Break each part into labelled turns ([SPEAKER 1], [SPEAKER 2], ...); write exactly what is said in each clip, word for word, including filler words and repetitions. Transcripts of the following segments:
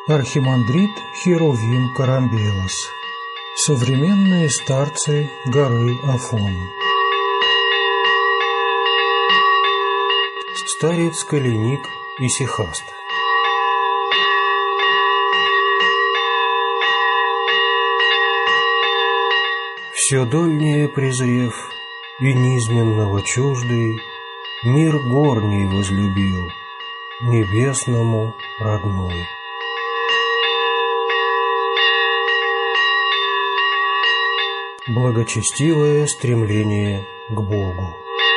[SPEAKER 1] Архимандрит Херувим Карамбелос. Современные старцы горы Афон. Старец Калиник Исихаст. Все дольнее презрев и низменного чуждый, мир горний возлюбил, небесному родной. Благочестивое стремление к Богу.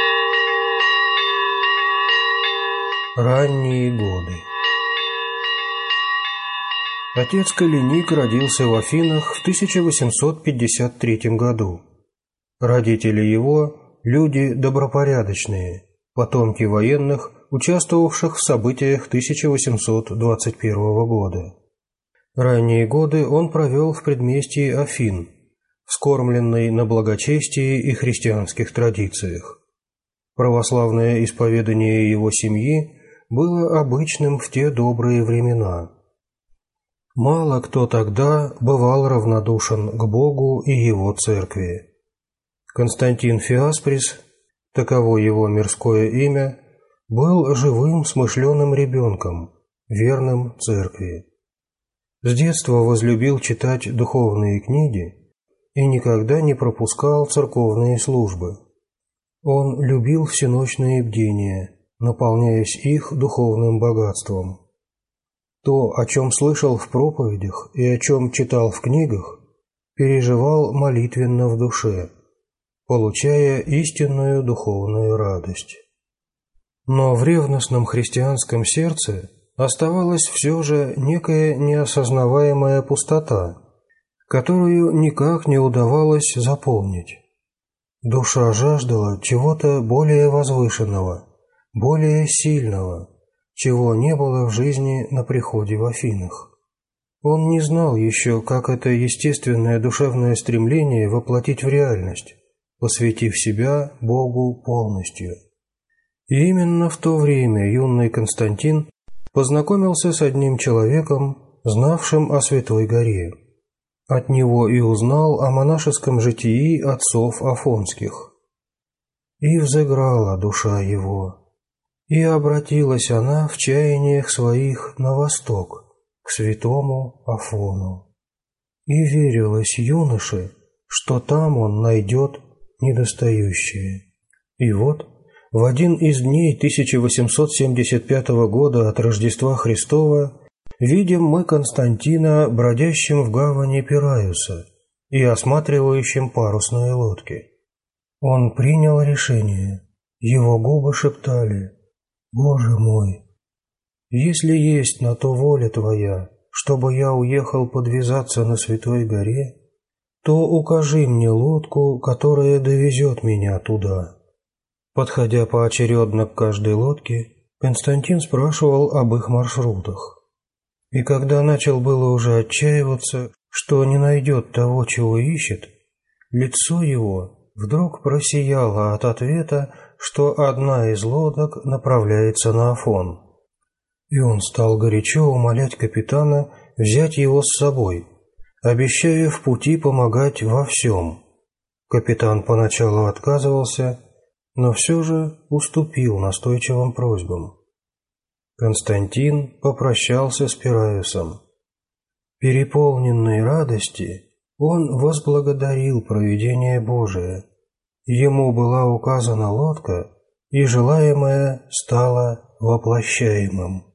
[SPEAKER 1] Ранние годы. Отец Калиник родился в Афинах в тысяча восемьсот пятьдесят третьем году. Родители его – люди добропорядочные, потомки военных, участвовавших в событиях тысяча восемьсот двадцать первого года. Ранние годы он провел в предместье Афин, вскормленный на благочестии и христианских традициях. Православное исповедание его семьи было обычным в те добрые времена. Мало кто тогда бывал равнодушен к Богу и его церкви. Константин Феасприс, таково его мирское имя, был живым смышленым ребенком, верным церкви. С детства возлюбил читать духовные книги и никогда не пропускал церковные службы. Он любил всеночные бдения, наполняясь их духовным богатством. То, о чем слышал в проповедях и о чем читал в книгах, переживал молитвенно в душе, получая истинную духовную радость. Но в ревностном христианском сердце оставалась все же некая неосознаваемая пустота, которую никак не удавалось заполнить. Душа жаждала чего-то более возвышенного, более сильного, чего не было в жизни на приходе в Афинах. Он не знал еще, как это естественное душевное стремление воплотить в реальность, посвятив себя Богу полностью. И именно в то время юный Константин познакомился с одним человеком, знавшим о Святой горе. От него и узнал о монашеском житии отцов афонских. И взыграла душа его, и обратилась она в чаяниях своих на восток, к святому Афону. И верилось юноше, что там он найдет недостающее. И вот, в один из дней тысяча восемьсот семьдесят пятого года от Рождества Христова видим мы Константина, бродящим в гавани Пираюса и осматривающим парусные лодки. Он принял решение, его губы шептали: «Боже мой, если есть на то воля Твоя, чтобы я уехал подвязаться на Святой горе, то укажи мне лодку, которая довезет меня туда». Подходя поочередно к каждой лодке, Константин спрашивал об их маршрутах. И когда начал было уже отчаиваться, что не найдет того, чего ищет, лицо его вдруг просияло от ответа, что одна из лодок направляется на Афон. И он стал горячо умолять капитана взять его с собой, обещая в пути помогать во всем. Капитан поначалу отказывался, но все же уступил настойчивым просьбам. Константин попрощался с Пираюсом. Переполненный радости, он возблагодарил провидение Божие. Ему была указана лодка, и желаемое стало воплощаемым.